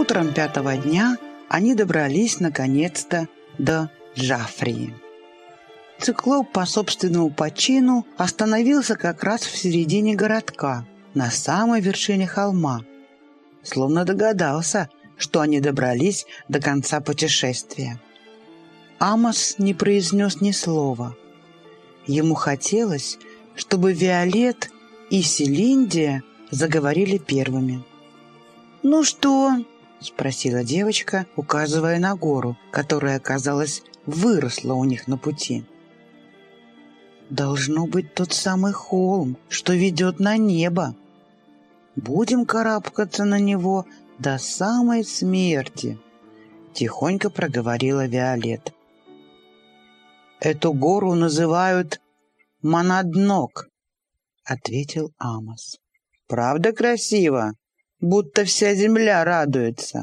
Утром пятого дня они добрались наконец-то до Джафрии. Циклоп по собственному почину остановился как раз в середине городка, на самой вершине холма, словно догадался, что они добрались до конца путешествия. Амос не произнес ни слова. Ему хотелось, чтобы Виолет и Селиндия заговорили первыми. «Ну что?» — спросила девочка, указывая на гору, которая, казалось, выросла у них на пути. «Должно быть тот самый холм, что ведет на небо. Будем карабкаться на него до самой смерти», — тихонько проговорила Виолет. «Эту гору называют Монаднок», — ответил Амос. «Правда красиво? Будто вся земля радуется».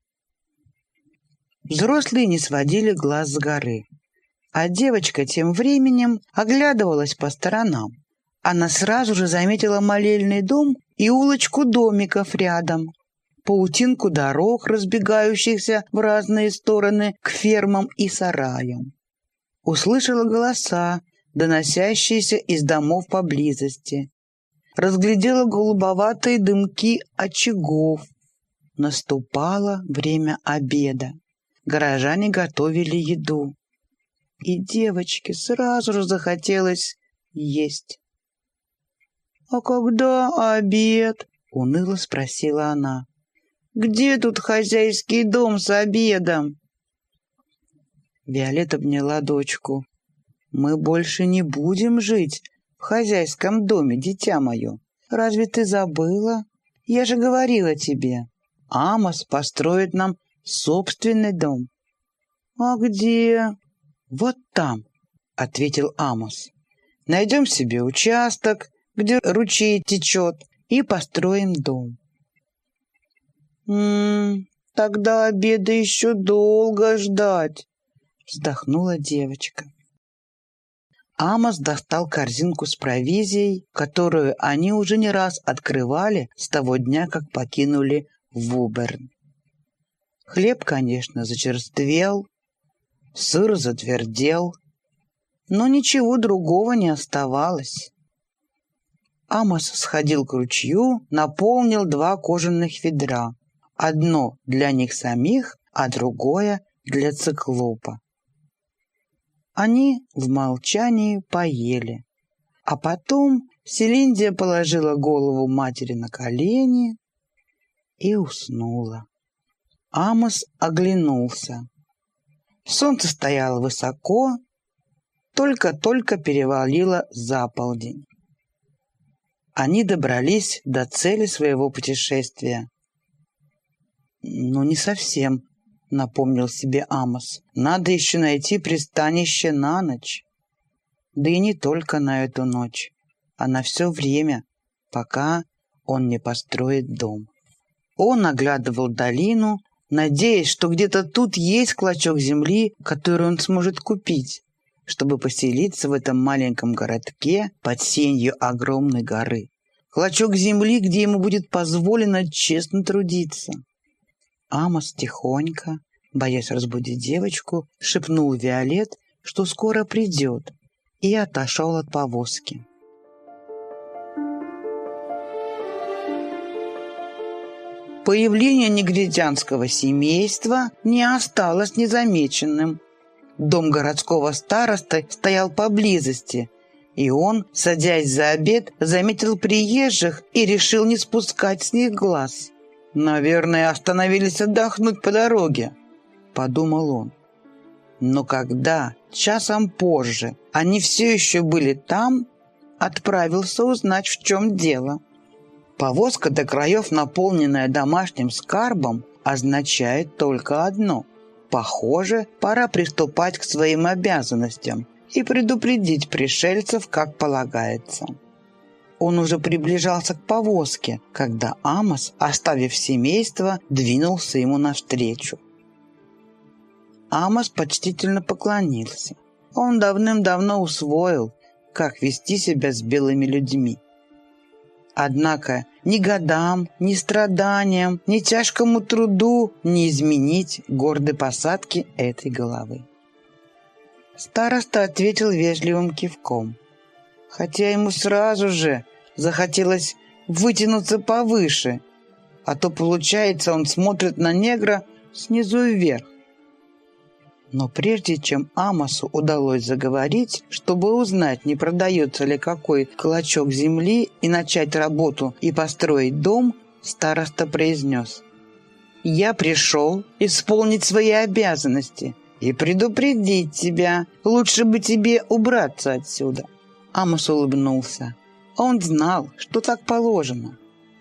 Взрослые не сводили глаз с горы, а девочка тем временем оглядывалась по сторонам. Она сразу же заметила молельный дом и улочку домиков рядом, паутинку дорог, разбегающихся в разные стороны к фермам и сараям. Услышала голоса, доносящиеся из домов поблизости. Разглядела голубоватые дымки очагов. Наступало время обеда. Горожане готовили еду. И девочке сразу же захотелось есть. «А когда обед?» — уныло спросила она. «Где тут хозяйский дом с обедом?» Виолет обняла дочку. «Мы больше не будем жить в хозяйском доме, дитя мое. Разве ты забыла? Я же говорила тебе. Амос построит нам собственный дом». «А где?» «Вот там», — ответил Амос. «Найдем себе участок, где ручей течет, и построим дом». Тогда обеда еще долго ждать», — вздохнула девочка. Амос достал корзинку с провизией, которую они уже не раз открывали с того дня, как покинули Вуберн. Хлеб, конечно, зачерствел, сыр затвердел, но ничего другого не оставалось. Амос сходил к ручью, наполнил 2 кожаных ведра. Одно для них самих, а другое для циклопа. Они в молчании поели. А потом Селиндия положила голову матери на колени и уснула. Амос оглянулся. Солнце стояло высоко, только-только перевалило за полдень. Они добрались до цели своего путешествия. «Ну, не совсем», — напомнил себе Амос. «Надо еще найти пристанище на ночь. Да и не только на эту ночь, а на все время, пока он не построит дом». Он оглядывал долину, надеясь, что где-то тут есть клочок земли, который он сможет купить, чтобы поселиться в этом маленьком городке под сенью огромной горы. Клочок земли, где ему будет позволено честно трудиться. Амос тихонько, боясь разбудить девочку, шепнул Виолет, что скоро придет, и отошел от повозки. Появление негритянского семейства не осталось незамеченным. Дом городского старосты стоял поблизости, и он, садясь за обед, заметил приезжих и решил не спускать с них глаз. «Наверное, остановились отдохнуть по дороге», — подумал он. Но когда, часом позже, они все еще были там, отправился узнать, в чем дело. Повозка, до краев наполненная домашним скарбом, означает только одно. Похоже, пора приступать к своим обязанностям и предупредить пришельцев, как полагается. Он уже приближался к повозке, когда Амос, оставив семейство, двинулся ему навстречу. Амос почтительно поклонился. Он давным-давно усвоил, как вести себя с белыми людьми. Однако ни годам, ни страданиям, ни тяжкому труду не изменить гордой посадки этой головы. Староста ответил вежливым кивком, хотя ему сразу же захотелось вытянуться повыше, а то, получается, он смотрит на негра снизу вверх. Но прежде чем Амосу удалось заговорить, чтобы узнать, не продается ли какой клочок земли и начать работу и построить дом, староста произнес: «Я пришел исполнить свои обязанности и предупредить тебя. Лучше бы тебе убраться отсюда». Амос улыбнулся. Он знал, что так положено.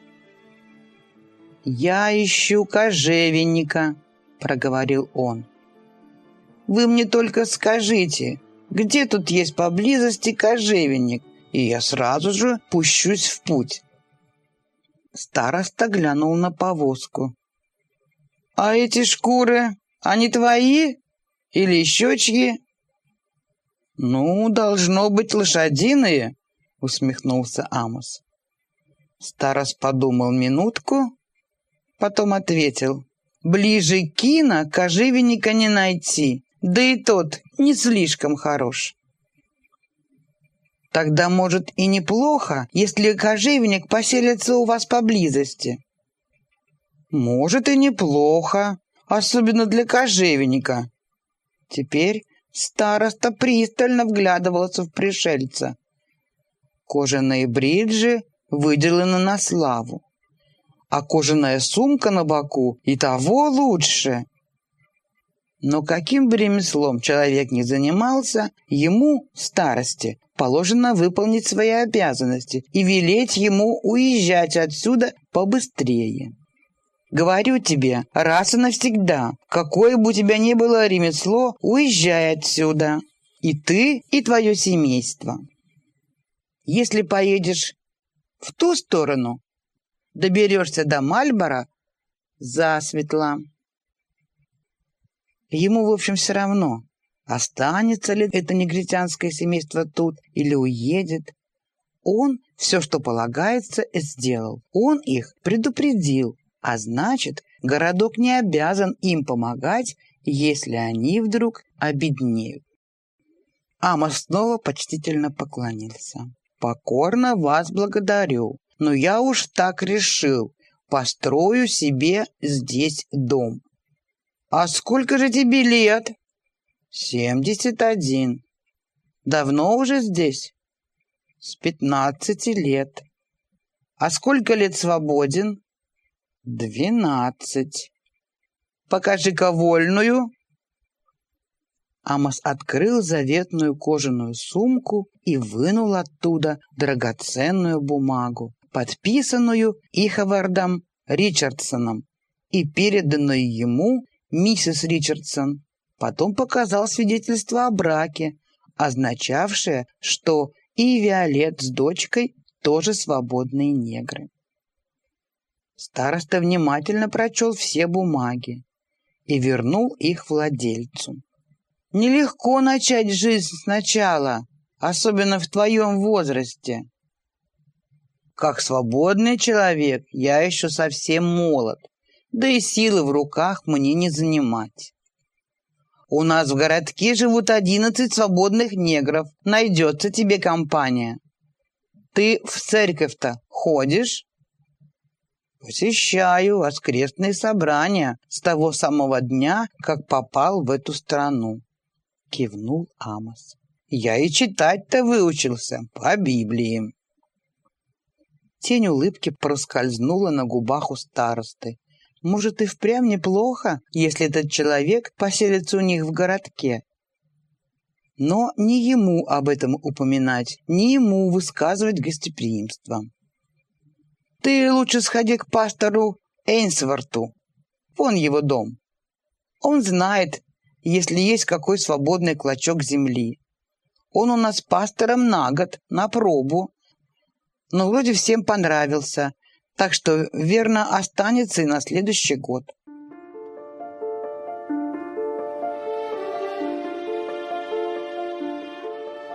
«Я ищу кожевенника», — проговорил он. «Вы мне только скажите, где тут есть поблизости кожевенник, и я сразу же пущусь в путь». Староста глянул на повозку. «А эти шкуры, они твои или еще чьи?» «Ну, должно быть, лошадиные», — усмехнулся Амос. Старост подумал минутку, потом ответил: «Ближе Кина кожевенника не найти, да и тот не слишком хорош». «Тогда, может, и неплохо, если кожевенник поселится у вас поблизости». «Может, и неплохо, особенно для кожевенника». Теперь староста пристально вглядывался в пришельца. Кожаные бриджи выделаны на славу, а кожаная сумка на боку и того лучше. Но каким бы ремеслом человек ни занимался, ему, старости, положено выполнить свои обязанности и велеть ему уезжать отсюда побыстрее. Говорю тебе, раз и навсегда, какое бы у тебя ни было ремесло, уезжай отсюда. И ты, и твое семейство. Если поедешь в ту сторону, доберешься до Мальборо засветло. Ему, в общем, все равно, останется ли это негритянское семейство тут или уедет. Он все, что полагается, сделал. Он их предупредил. А значит, городок не обязан им помогать, если они вдруг обеднеют. Амос снова почтительно поклонился. «Покорно вас благодарю, но я уж так решил, построю себе здесь дом». «А сколько же тебе лет?» 71. «Давно уже здесь?» «С 15 лет». «А сколько лет свободен?» 12. «Покажи-ка вольную». Амос открыл заветную кожаную сумку и вынул оттуда драгоценную бумагу, подписанную Иховардом Ричардсоном и переданную ему миссис Ричардсон. Потом показал свидетельство о браке, означавшее, что и Виолет с дочкой тоже свободные негры. Староста внимательно прочел все бумаги и вернул их владельцу. «Нелегко начать жизнь сначала, особенно в твоем возрасте. Как свободный человек я еще совсем молод, да и силы в руках мне не занимать. У нас в городке живут 11 свободных негров, найдется тебе компания. Ты в церковь-то ходишь?» «Посещаю воскресные собрания с того самого дня, как попал в эту страну», — кивнул Амос. «Я и читать-то выучился по Библии». Тень улыбки проскользнула на губах у старосты. Может, и впрямь неплохо, если этот человек поселится у них в городке. Но не ему об этом упоминать, не ему высказывать гостеприимство. «Ты лучше сходи к пастору Эйнсворту. Вон его дом. Он знает, если есть какой свободный клочок земли. Он у нас пастором на год, на пробу. Но вроде всем понравился, так что верно останется и на следующий год».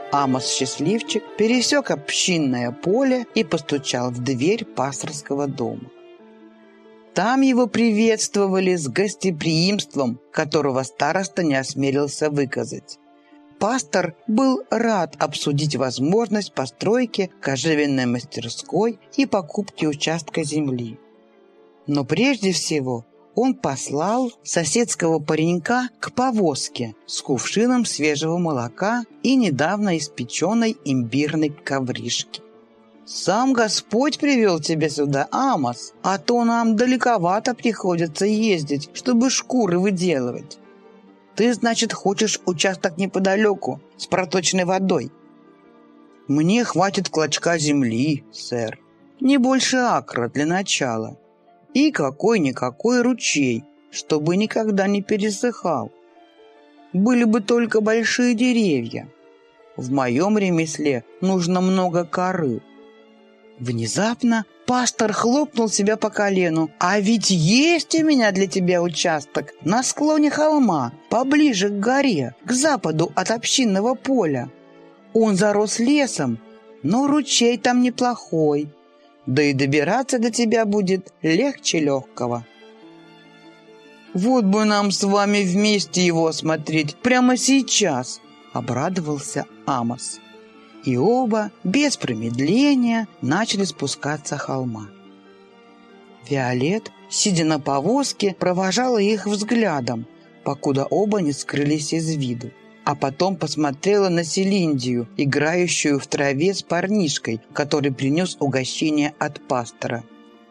Амос-счастливчик пересек общинное поле и постучал в дверь пасторского дома. Там его приветствовали с гостеприимством, которого староста не осмелился выказать. Пастор был рад обсудить возможность постройки кожевенной мастерской и покупки участка земли. Но прежде всего он послал соседского паренька к повозке с кувшином свежего молока и недавно испеченной имбирной ковришки. «Сам Господь привел тебя сюда, Амос, а то нам далековато приходится ездить, чтобы шкуры выделывать. Ты, значит, хочешь участок неподалеку, с проточной водой?» «Мне хватит клочка земли, сэр, не больше акра для начала, и какой-никакой ручей, чтобы никогда не пересыхал. Были бы только большие деревья. В моем ремесле нужно много коры». Внезапно пастор хлопнул себя по колену. «А ведь есть у меня для тебя участок на склоне холма, поближе к горе, к западу от общинного поля. Он зарос лесом, но ручей там неплохой, да и добираться до тебя будет легче легкого». «Вот бы нам с вами вместе его осмотреть прямо сейчас», — обрадовался Амос. И оба, без промедления, начали спускаться холма. Виолет, сидя на повозке, провожала их взглядом, покуда оба не скрылись из виду, а потом посмотрела на Селиндию, играющую в траве с парнишкой, который принес угощение от пастора.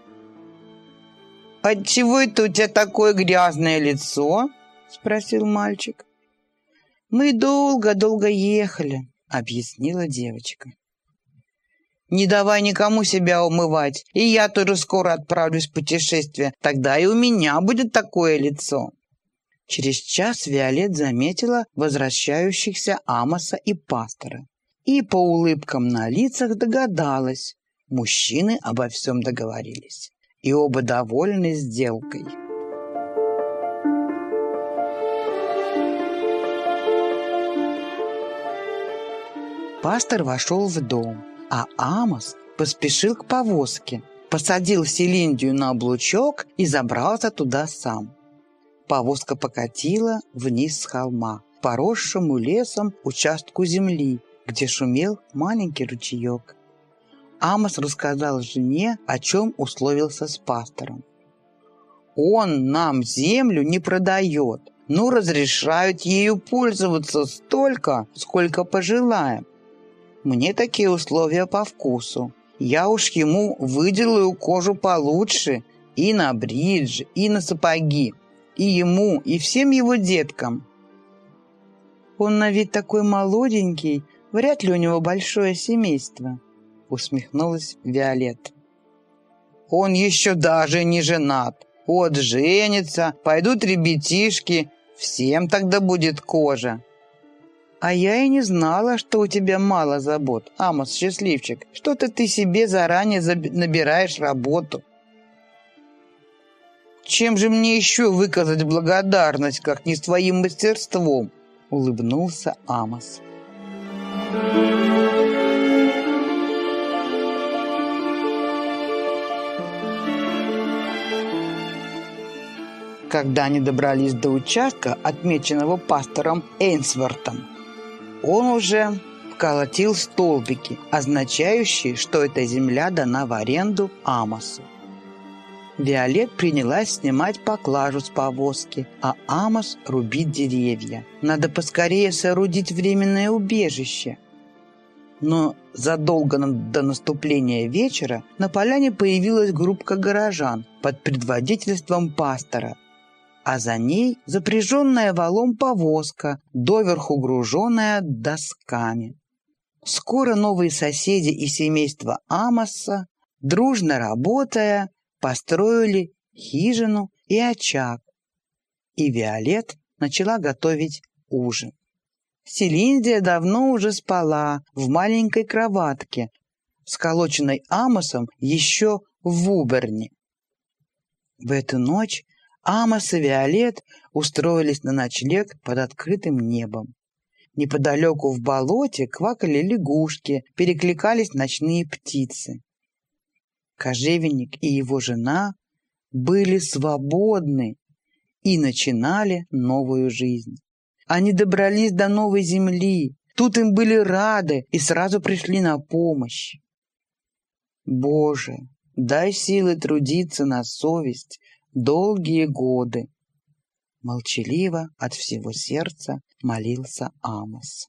«Отчего это у тебя такое грязное лицо?» — спросил мальчик. «Мы долго-долго ехали», — объяснила девочка. «Не давай никому себя умывать, и я тоже скоро отправлюсь в путешествие, тогда и у меня будет такое лицо». Через час Виолет заметила возвращающихся Амоса и пастора, и по улыбкам на лицах догадалась, мужчины обо всем договорились, и оба довольны сделкой. Пастор вошел в дом, а Амос поспешил к повозке, посадил Селиндию на облучок и забрался туда сам. Повозка покатила вниз с холма, поросшему лесом участку земли, где шумел маленький ручеек. Амос рассказал жене, о чем условился с пастором. «Он нам землю не продает, но разрешают ею пользоваться столько, сколько пожелаем. Мне такие условия по вкусу. Я уж ему выделаю кожу получше и на бриджи, и на сапоги, и ему, и всем его деткам». «Он на вид такой молоденький, вряд ли у него большое семейство», — усмехнулась Виолет. «Он еще даже не женат. Вот женится, пойдут ребятишки, всем тогда будет кожа». «А я и не знала, что у тебя мало забот, Амос-счастливчик. Что-то ты себе заранее набираешь работу». «Чем же мне еще выказать благодарность, как не своим мастерством?» — улыбнулся Амос. Когда они добрались до участка, отмеченного пастором Эйнсвортом, он уже вколотил столбики, означающие, что эта земля дана в аренду Амосу. Виолет принялась снимать поклажу с повозки, а Амос рубить деревья. Надо поскорее соорудить временное убежище. Но задолго до наступления вечера на поляне появилась группка горожан под предводительством пастора, а за ней запряженная валом повозка, доверху груженная досками. Скоро новые соседи и семейство Амоса, дружно работая, построили хижину и очаг, и Виолет начала готовить ужин. Селиндия давно уже спала в маленькой кроватке, сколоченной Амосом еще в Вуберне. В эту ночь Амос и Виолет устроились на ночлег под открытым небом. Неподалеку в болоте квакали лягушки, перекликались ночные птицы. Кожевенник и его жена были свободны и начинали новую жизнь. Они добрались до новой земли, тут им были рады и сразу пришли на помощь. Боже, дай силы трудиться на совесть долгие годы. Молчаливо от всего сердца молился Амос.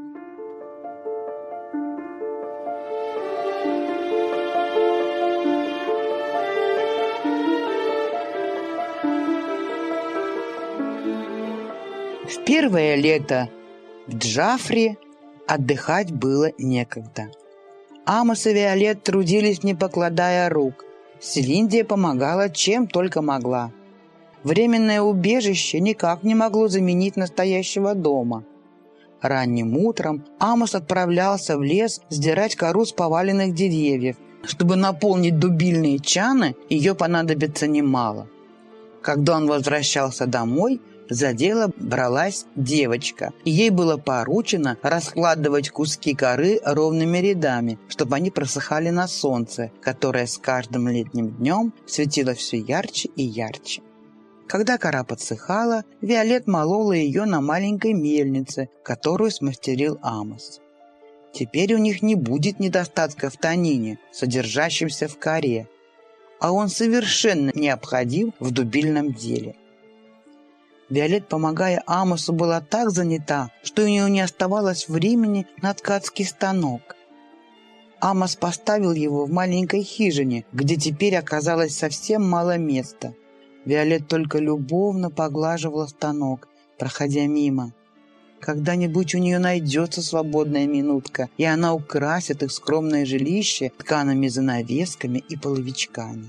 В первое лето в Джафре отдыхать было некогда. Амос и Виолет трудились, не покладая рук. Селиндия помогала, чем только могла. Временное убежище никак не могло заменить настоящего дома. Ранним утром Амос отправлялся в лес сдирать кору с поваленных деревьев. Чтобы наполнить дубильные чаны, ее понадобится немало. Когда он возвращался домой, за дело бралась девочка, и ей было поручено раскладывать куски коры ровными рядами, чтобы они просыхали на солнце, которое с каждым летним днем светило все ярче и ярче. Когда кора подсыхала, Виолет молола ее на маленькой мельнице, которую смастерил Амос. Теперь у них не будет недостатка в танине, содержащемся в коре, а он совершенно необходим в дубильном деле. Виолет, помогая Амосу, была так занята, что у нее не оставалось времени на ткацкий станок. Амос поставил его в маленькой хижине, где теперь оказалось совсем мало места. Виолет только любовно поглаживала станок, проходя мимо. Когда-нибудь у нее найдется свободная минутка, и она украсит их скромное жилище ткаными занавесками и половичками.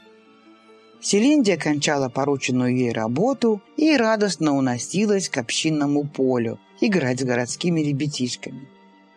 Селиндия кончала порученную ей работу и радостно уносилась к общинному полю играть с городскими ребятишками.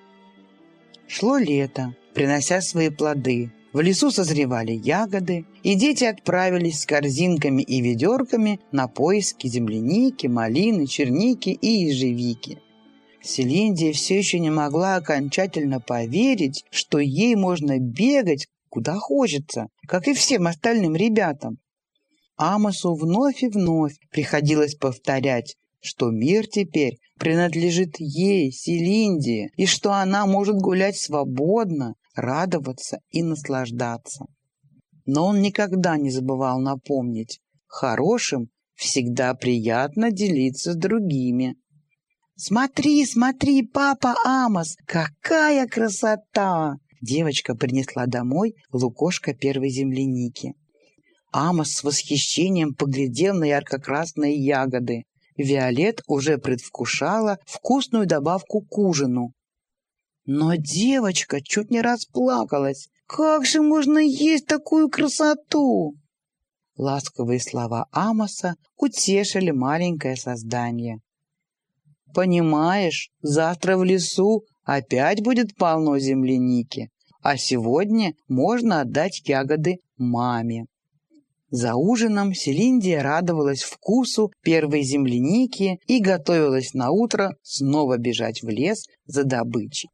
Шло лето, принося свои плоды. В лесу созревали ягоды, и дети отправились с корзинками и ведерками на поиски земляники, малины, черники и ежевики. Селиндия все еще не могла окончательно поверить, что ей можно бегать куда хочется, как и всем остальным ребятам. Амосу вновь и вновь приходилось повторять, что мир теперь принадлежит ей, Селиндии, и что она может гулять свободно, радоваться и наслаждаться. Но он никогда не забывал напомнить: хорошим всегда приятно делиться с другими. «Смотри, смотри, папа Амос, какая красота!» Девочка принесла домой лукошко первой земляники. Амос с восхищением поглядел на ярко-красные ягоды. Виолет уже предвкушала вкусную добавку к ужину. Но девочка чуть не расплакалась. «Как же можно есть такую красоту?» Ласковые слова Амоса утешили маленькое создание. «Понимаешь, завтра в лесу опять будет полно земляники, а сегодня можно отдать ягоды маме». За ужином Селиндия радовалась вкусу первой земляники и готовилась на утро снова бежать в лес за добычей.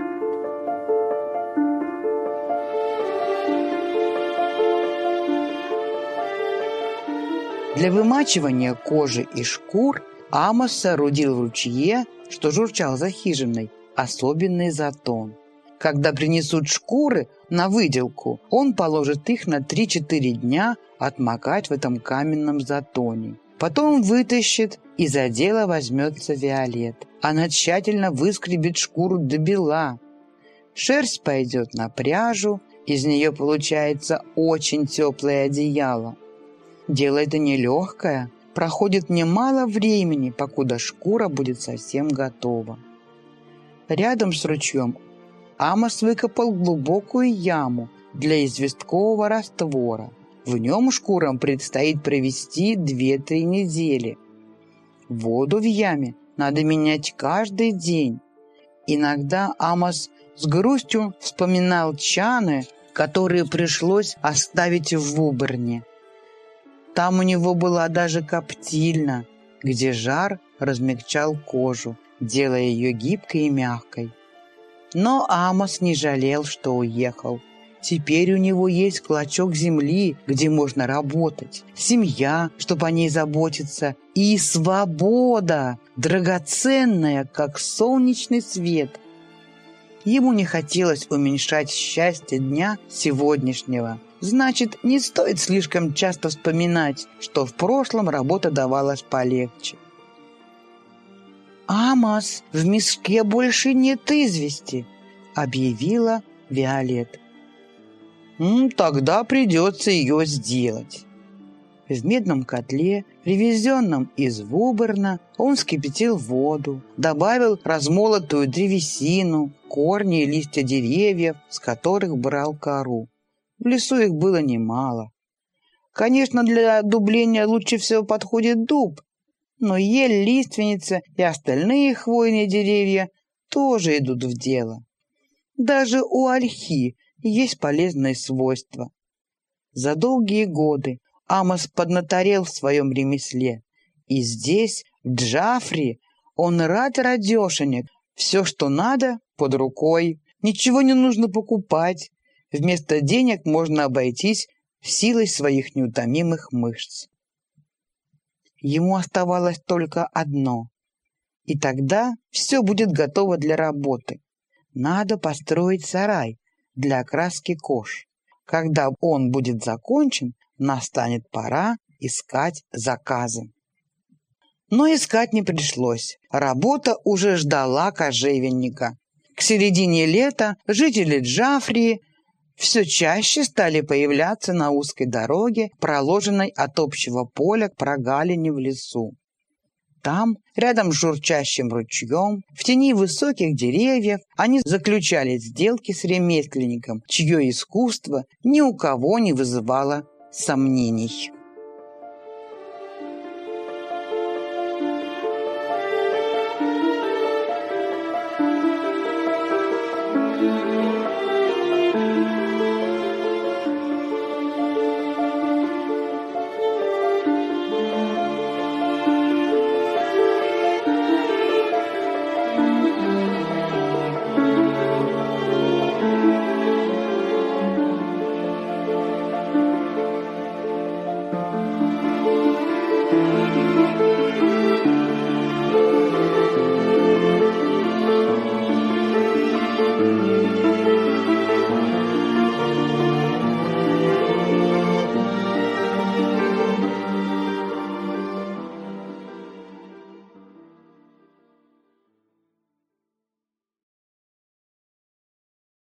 Для вымачивания кожи и шкур Амос соорудил в ручье, что журчал за хижиной, особенный затон. Когда принесут шкуры на выделку, он положит их на 3-4 дня отмокать в этом каменном затоне. Потом вытащит, и за дело возьмется Виолет. Она тщательно выскребет шкуру до бела. Шерсть пойдет на пряжу, из нее получается очень теплое одеяло. Дело это нелегкое, проходит немало времени, покуда шкура будет совсем готова. Рядом с ручьем Амос выкопал глубокую яму для известкового раствора. В нем шкурам предстоит провести 2-3 недели. Воду в яме надо менять каждый день. Иногда Амос с грустью вспоминал чаны, которые пришлось оставить в Вуберне. Там у него была даже коптильня, где жар размягчал кожу, делая ее гибкой и мягкой. Но Амос не жалел, что уехал. Теперь у него есть клочок земли, где можно работать, семья, чтобы о ней заботиться, и свобода, драгоценная, как солнечный свет. Ему не хотелось уменьшать счастье дня сегодняшнего. Значит, не стоит слишком часто вспоминать, что в прошлом работа давалась полегче. «Амос, в мешке больше нет извести», — объявила Виолет. «Тогда придется ее сделать». В медном котле, привезенном из Вуберна, он вскипятил воду, добавил размолотую древесину, корни и листья деревьев, с которых брал кору. В лесу их было немало. Конечно, для дубления лучше всего подходит дуб, но ель, лиственница и остальные хвойные деревья тоже идут в дело. Даже у ольхи есть полезные свойства. За долгие годы Амос поднаторел в своем ремесле, и здесь, в Джафри, он радешенек. Все, что надо, под рукой, ничего не нужно покупать. Вместо денег можно обойтись силой своих неутомимых мышц. Ему оставалось только одно, и тогда все будет готово для работы. Надо построить сарай для окраски кож. Когда он будет закончен, настанет пора искать заказы. Но искать не пришлось. Работа уже ждала кожевенника. К середине лета жители Джафрии все чаще стали появляться на узкой дороге, проложенной от общего поля к прогалине в лесу. Там, рядом с журчащим ручьем, в тени высоких деревьев, они заключали сделки с ремесленником, чье искусство ни у кого не вызывало сомнений.